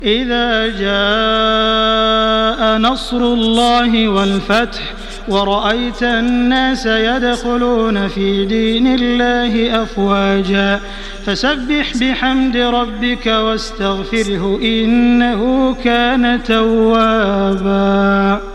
إذا جاء نصر الله والفتح ورأيت الناس يدخلون في دين الله أفواجا فسبح بحمد ربك واستغفره إنه كان توابا.